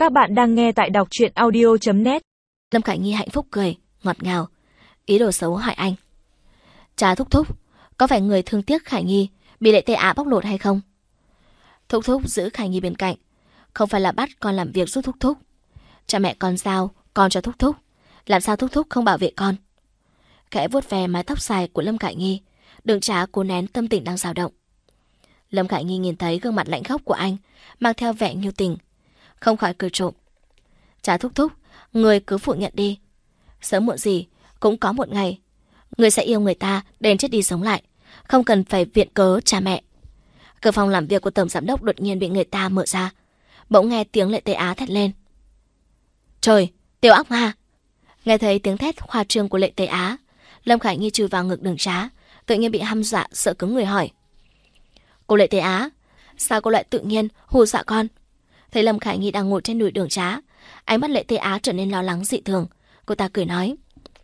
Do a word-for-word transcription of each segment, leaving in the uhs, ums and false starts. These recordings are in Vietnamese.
Các bạn đang nghe tại đọc truyện audio chấm net. Lâm Khải Nhi hạnh phúc cười, ngọt ngào, ý đồ xấu hỏi anh. Cha thúc thúc, có phải người thương tiếc Khải Nhi bị Lệ Tê Á bóc lột hay không? Thúc thúc giữ Khải Nhi bên cạnh, không phải là bắt con làm việc giúp thúc thúc. Cha mẹ con giao con cho thúc thúc, làm sao thúc thúc không bảo vệ con? Khẽ vuốt ve mái tóc dài của Lâm Khải Nhi, Đường Trá cố nén tâm tình đang dao động. Lâm Khải Nhi nhìn thấy gương mặt lạnh khóc của anh, mang theo vẻ nhu tình, không khỏi cười trộm. Cha thúc thúc, người cứ phủ nhận đi. Sớm muộn gì cũng có một ngày người sẽ yêu người ta đến chết đi sống lại, không cần phải viện cớ cha mẹ. Cửa phòng làm việc của tổng giám đốc đột nhiên bị người ta mở ra, bỗng nghe tiếng Lệ Tê Á thét lên. Trời, Tiểu ác ma! Nghe thấy tiếng thét khoa trương của Lệ Tê Á, Lâm Khải Nhi chui vào ngực Đường Trá, tự nhiên bị hăm dọa sợ cứng người hỏi. Cô Lệ Tê Á, sao cô lại tự nhiên hù dọa con? Thấy Lâm Khải Nhi đang ngồi trên đùi Đường Trá, ánh mắt Lệ Tê Á trở nên lo lắng dị thường. Cô ta cười nói.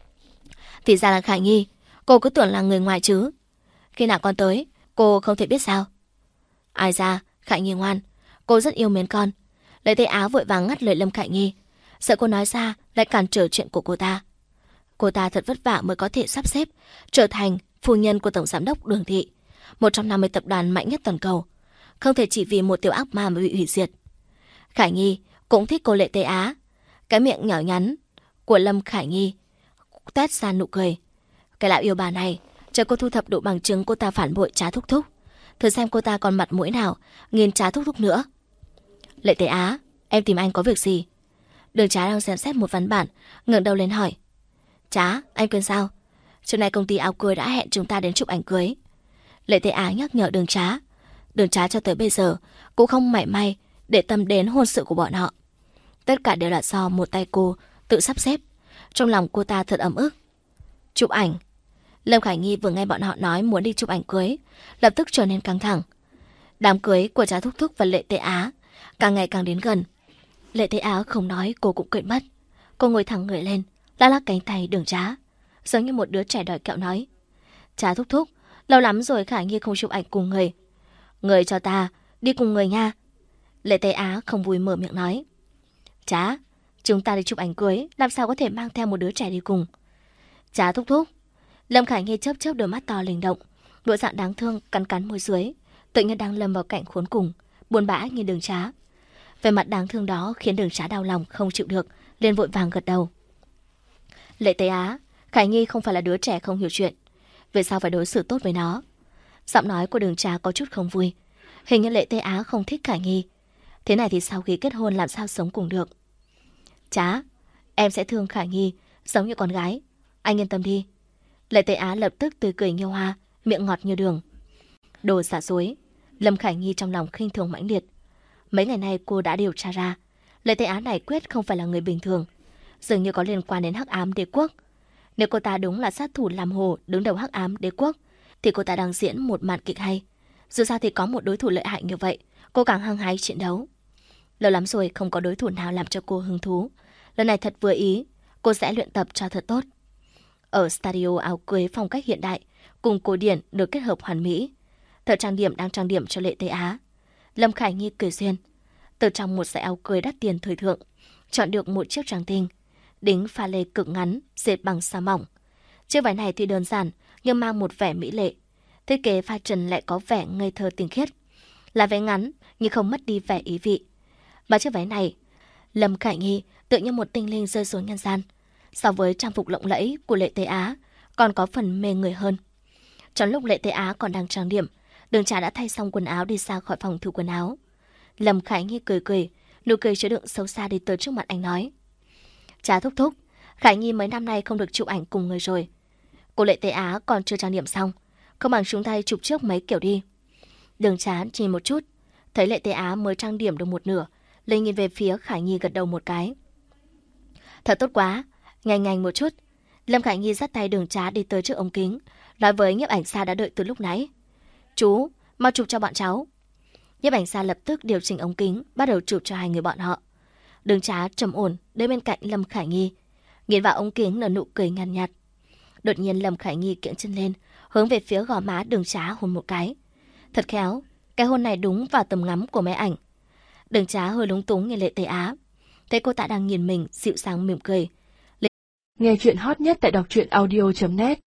Thì ra là Khải Nhi, cô cứ tưởng là người ngoài chứ. Khi nào con tới, cô không thể biết sao? Ai ra, Khải Nhi ngoan, cô rất yêu mến con. Lệ Tê Á vội vàng ngắt lời Lâm Khải Nhi, sợ cô nói ra lại cản trở chuyện của cô ta. Cô ta thật vất vả mới có thể sắp xếp trở thành phu nhân của tổng giám đốc Đường Thị, một trong năm mươi tập đoàn mạnh nhất toàn cầu, không thể chỉ vì một tiểu ác ma mà bị hủy diệt. Khải Nhi cũng thích cô Lệ Tê Á. Cái miệng nhỏ nhắn của Lâm Khải Nhi tét ra nụ cười. Cái lão yêu bà này, chờ cô thu thập đủ bằng chứng cô ta phản bội Trá thúc thúc, thử xem cô ta còn mặt mũi nào nghiền Trá thúc thúc nữa. Lệ Tê Á, em tìm anh có việc gì? Đường Trá đang xem xét một văn bản, ngẩng đầu lên hỏi. Trá, anh quên sao? Chiều nay công ty áo cưới đã hẹn chúng ta đến chụp ảnh cưới. Lệ Tê Á nhắc nhở Đường Trá. Đường Trá cho tới bây giờ cũng không mảy may để tâm đến hôn sự của bọn họ. Tất cả đều là do một tay cô tự sắp xếp. Trong lòng cô ta thật ấm ức. Chụp ảnh. Lâm Khải Nhi vừa nghe bọn họ nói muốn đi chụp ảnh cưới, lập tức trở nên căng thẳng. Đám cưới của Trá thúc thúc và Lệ Tê Á càng ngày càng đến gần. Lệ Tê Á không nói cô cũng quên mất. Cô ngồi thẳng người lên, lắc lắc cánh tay Đường Trá, giống như một đứa trẻ đòi kẹo nói. Trá thúc thúc, lâu lắm rồi Khải Nhi không chụp ảnh cùng người. Người cho ta đi cùng người nha. Lệ Tê Á không vui mở miệng nói. Trá, chúng ta đi chụp ảnh cưới, làm sao có thể mang theo một đứa trẻ đi cùng? Trá thúc thúc. Lâm Khải Nhi chớp chớp đôi mắt to linh động, bộ dạng đáng thương cắn cắn môi dưới, tự nhiên đang lâm vào cảnh khốn cùng, buồn bã như Đường Trá. Về mặt đáng thương đó khiến Đường Trá đau lòng không chịu được, liền vội vàng gật đầu. Lệ Tê Á, Khải Nhi không phải là đứa trẻ không hiểu chuyện, vì sao phải đối xử tốt với nó? Giọng nói của Đường Trá có chút không vui. Hình như Lệ Tê Á không thích Khải Nhi. Thế này thì sau khi kết hôn làm sao sống cùng được? Trá, em sẽ thương Khải Nhi giống như con gái, anh yên tâm đi. Lệ Tê Á lập tức tươi cười như hoa, miệng ngọt như đường. Đồ xả dối. Lâm Khải Nhi trong lòng khinh thường mãnh liệt. Mấy ngày nay cô đã điều tra ra, Lệ Tê Á này quyết không phải là người bình thường, dường như có liên quan đến Hắc Ám Đế Quốc. Nếu cô ta đúng là sát thủ làm hồ đứng đầu Hắc Ám Đế Quốc, thì cô ta đang diễn một màn kịch hay. Dù sao thì có một đối thủ lợi hại như vậy, cô càng hăng hái chiến đấu. Lâu lắm rồi không có đối thủ nào làm cho cô hứng thú. Lần này thật vừa ý, cô sẽ luyện tập cho thật tốt. Ở studio áo cưới phong cách hiện đại cùng cổ điển được kết hợp hoàn mỹ. Thợ trang điểm đang trang điểm cho Lệ Tê Á. Lâm Khải Nhi cười duyên, từ trong một dãy áo cưới đắt tiền thời thượng chọn được một chiếc tràng tinh, đính pha lê cực ngắn, dệt bằng sa mỏng. Chiếc váy này tuy đơn giản nhưng mang một vẻ mỹ lệ. Thiết kế pha trần lại có vẻ ngây thơ tinh khiết. Là váy ngắn nhưng không mất đi vẻ ý vị. Mà chiếc váy này, Lâm Khải Nhi tự như một tinh linh rơi xuống nhân gian. So với trang phục lộng lẫy của Lệ Tê Á còn có phần mê người hơn. Trong lúc Lệ Tê Á còn đang trang điểm, Đường Trá đã thay xong quần áo đi ra khỏi phòng thử quần áo. Lâm Khải Nhi cười cười, nụ cười chứa đựng sâu xa đi tới trước mặt anh nói. Trá thúc thúc, Khải Nhi mấy năm nay không được chụp ảnh cùng người rồi. Cô Lệ Tê Á còn chưa trang điểm xong, không bằng chúng ta chụp trước mấy kiểu đi. Đường Trá nhìn một chút, thấy Lệ Tê Á mới trang điểm được một nửa, lên nhìn về phía Khải Nhi gật đầu một cái. Thật tốt quá, nhanh nhanh một chút. Lâm Khải Nhi dắt tay Đường Trá đi tới trước ống kính, nói với nhiếp ảnh gia đã đợi từ lúc nãy. Chú, mau chụp cho bọn cháu. Nhiếp ảnh gia lập tức điều chỉnh ống kính, bắt đầu chụp cho hai người bọn họ. Đường Trá trầm ổn đến bên cạnh Lâm Khải Nhi, nhìn vào ống kính nở nụ cười nhàn nhạt, nhạt. Đột nhiên Lâm Khải Nhi kiễng chân lên, hướng về phía gò má Đường Trá hôn một cái. Thật khéo, cái hôn này đúng vào tầm ngắm của máy ảnh. Đường Trá hơi lúng túng nhìn Lệ Tê Á. Thấy cô ta đang nhìn mình, dịu dàng mỉm cười. Nghe chuyện hot nhất tại đọc truyện audio chấm net